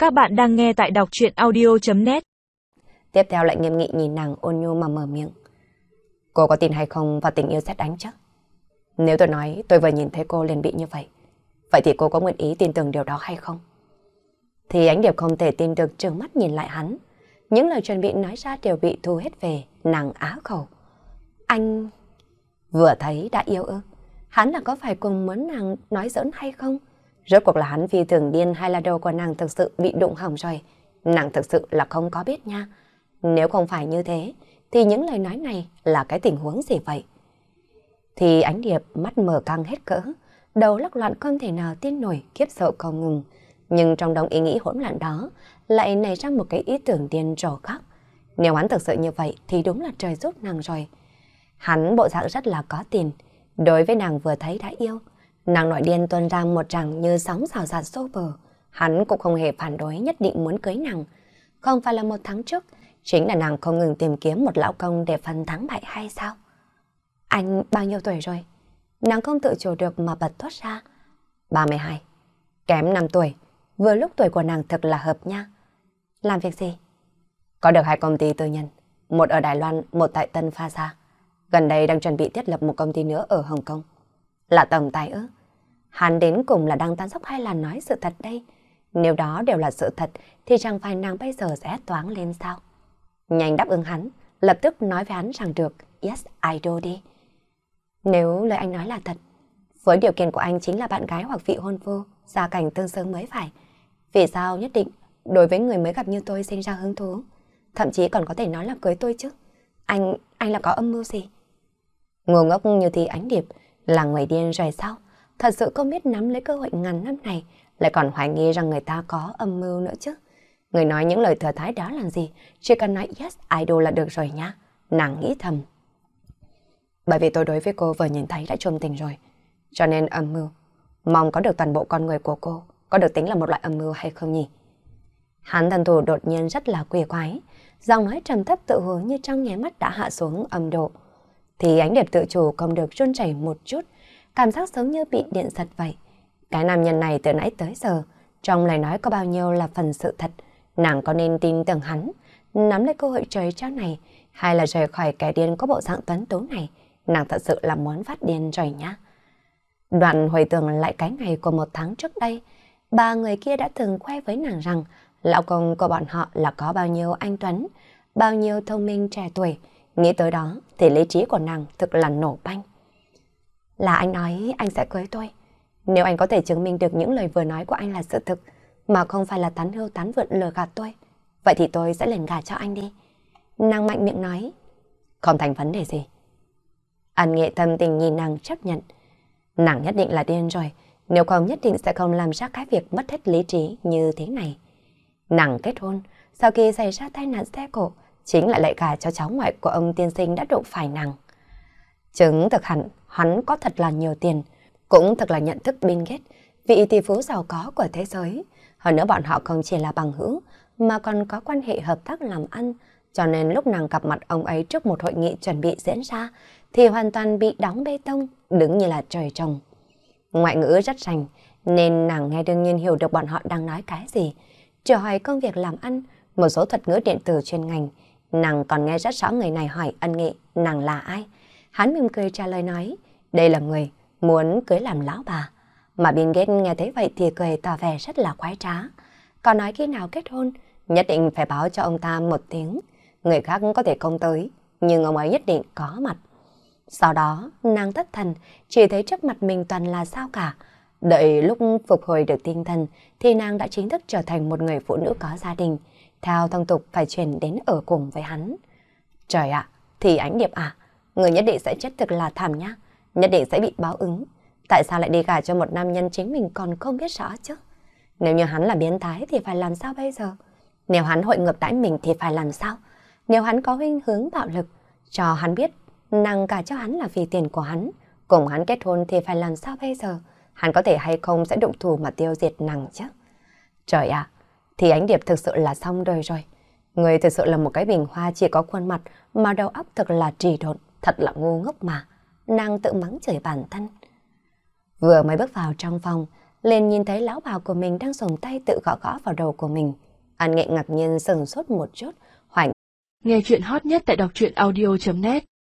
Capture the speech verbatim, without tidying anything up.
Các bạn đang nghe tại đọc truyện audio chấm net. Tiếp theo lại nghiêm nghị nhìn nàng ôn nhu mà mở miệng. Cô có tin hay không vào tình yêu sét đánh chứ? Nếu tôi nói tôi vừa nhìn thấy cô liền bị như vậy, vậy thì cô có nguyện ý tin tưởng điều đó hay không? Thì Ánh Điệp không thể tin được, trừng mắt nhìn lại hắn. Những lời chuẩn bị nói ra đều bị thu hết về, nàng á khẩu. Anh vừa thấy đã yêu ư? Hắn là có phải cùng muốn nàng nói giỡn hay không? Rốt cuộc là hắn phi thường điên hay là đầu của nàng thực sự bị đụng hỏng rồi? Nàng thực sự là không có biết nha. Nếu không phải như thế, thì những lời nói này là cái tình huống gì vậy? Thì Ánh Điệp mắt mở căng hết cỡ, đầu lắc loạn không thể nào tin nổi, khiếp sợ không ngừng. Nhưng trong đống ý nghĩ hỗn loạn đó, lại nảy ra một cái ý tưởng điên rồ khác. Nếu hắn thực sự như vậy thì đúng là trời giúp nàng rồi. Hắn bộ dạng rất là có tiền, đối với nàng vừa thấy đã yêu. Nàng nội điên tuôn ra một tràng như sóng xào xạc xô bờ. Hắn cũng không hề phản đối, nhất định muốn cưới nàng. Không phải là một tháng trước, chính là nàng không ngừng tìm kiếm một lão công để phân thắng bại hay sao? Anh bao nhiêu tuổi rồi? Nàng không tự chủ được mà bật thốt ra. ba mươi hai. Kém năm tuổi, vừa lúc tuổi của nàng thật là hợp nha. Làm việc gì? Có được hai công ty tư nhân, một ở Đài Loan, một tại Tân Pha Sa. Gần đây đang chuẩn bị thiết lập một công ty nữa ở Hồng Kông. Là tổng tài ư? Hắn đến cùng là đang tán dóc hay là nói sự thật đây? Nếu đó đều là sự thật thì chẳng phải nàng bây giờ sẽ toáng lên sao? Nhanh đáp ứng hắn, lập tức nói với hắn rằng được, yes, I do đi. Nếu lời anh nói là thật, với điều kiện của anh chính là bạn gái hoặc vị hôn phu, gia cảnh tương xứng mới phải. Vì sao nhất định đối với người mới gặp như tôi sinh ra hứng thú? Thậm chí còn có thể nói là cưới tôi chứ. Anh, anh là có âm mưu gì? Ngu ngốc như thì Ánh Điệp là người điên rồi sao? Thật sự không biết nắm lấy cơ hội ngàn năm này, lại còn hoài nghi rằng người ta có âm mưu nữa chứ. Người nói những lời thừa thãi đó làm gì? Chỉ cần nói yes, I do là được rồi nha. Nàng nghĩ thầm. Bởi vì tôi đối với cô vừa nhìn thấy đã trôm tình rồi. Cho nên âm mưu. Mong có được toàn bộ con người của cô, có được tính là một loại âm mưu hay không nhỉ? Hắn thần thủ đột nhiên rất là quỷ quái. Giọng nói trầm thấp tự hồ như trong nháy mắt đã hạ xuống âm độ. Thì Ánh Điệp tự chủ không được run rẩy một chút, cảm giác giống như bị điện giật vậy. Cái nam nhân này từ nãy tới giờ, trong lời nói có bao nhiêu là phần sự thật, nàng có nên tin tưởng hắn, nắm lấy cơ hội trời trao này, hay là rời khỏi kẻ điên có bộ dạng tuấn tú này, nàng thật sự là muốn phát điên rồi nhá. Đoạn hồi tưởng lại cái ngày của một tháng trước đây, ba người kia đã từng khoe với nàng rằng lão công của bọn họ là có bao nhiêu anh tuấn, bao nhiêu thông minh trẻ tuổi. Nghĩ tới đó thì lý trí của nàng thực là nổ banh. Là anh nói anh sẽ cưới tôi. Nếu anh có thể chứng minh được những lời vừa nói của anh là sự thực, mà không phải là tán hưu tán vượn lừa gạt tôi, vậy thì tôi sẽ liền gả cho anh đi. Nàng mạnh miệng nói. Không thành vấn đề gì. An Nghệ thầm tình nhìn nàng chấp nhận. Nàng nhất định là điên rồi, nếu không nhất định sẽ không làm ra cái việc mất hết lý trí như thế này. Nàng kết hôn, sau khi xảy ra tai nạn xe cộ, chính lại lại gả cho cháu ngoại của ông tiên sinh đã đụng phải nàng. Chứng thực hẳn hắn có thật là nhiều tiền, cũng thật là nhận thức Bill Gates, vị tỷ phú giàu có của thế giới. Hơn nữa bọn họ không chỉ là bằng hữu, mà còn có quan hệ hợp tác làm ăn, cho nên lúc nàng gặp mặt ông ấy trước một hội nghị chuẩn bị diễn ra, thì hoàn toàn bị đóng bê tông, đứng như là trời trồng. Ngoại ngữ rất rành, nên nàng nghe đương nhiên hiểu được bọn họ đang nói cái gì. Trừ hỏi công việc làm ăn, một số thuật ngữ điện tử chuyên ngành, nàng còn nghe rất rõ người này hỏi Ân Nghị nàng là ai. Hắn mỉm cười trả lời nói, đây là người muốn cưới làm lão bà. Mà Bill Gates nghe thấy vậy thì cười tỏ vẻ rất là khoái trá. Còn nói khi nào kết hôn, nhất định phải báo cho ông ta một tiếng. Người khác có thể không tới, nhưng ông ấy nhất định có mặt. Sau đó, nàng thất thần, chỉ thấy trước mặt mình toàn là sao cả. Đợi lúc phục hồi được tinh thần, thì nàng đã chính thức trở thành một người phụ nữ có gia đình. Theo thông tục phải chuyển đến ở cùng với hắn. Trời ạ, thì Ánh Điệp à, người nhất định sẽ chết thực là thảm nhá, nhất định sẽ bị báo ứng. Tại sao lại đi gả cho một nam nhân chính mình còn không biết rõ chứ? Nếu như hắn là biến thái thì phải làm sao bây giờ? Nếu hắn hội ngược đãi mình thì phải làm sao? Nếu hắn có khuynh hướng bạo lực, cho hắn biết nàng gả cho hắn là vì tiền của hắn, cùng hắn kết hôn thì phải làm sao bây giờ? Hắn có thể hay không sẽ động thủ mà tiêu diệt nàng chứ? Trời ạ, thì Ánh Điệp thực sự là xong đời rồi. Người thực sự là một cái bình hoa chỉ có khuôn mặt mà đầu óc thật là trì độn, thật là ngu ngốc mà. Nàng tự mắng chửi bản thân. Vừa mới bước vào trong phòng, liền nhìn thấy lão bà của mình đang dùng tay tự gõ gõ vào đầu của mình. An Nghệ ngạc nhiên sừng sốt một chút, hoảng. Nghe chuyện hot nhất tại đọc truyện audio chấm net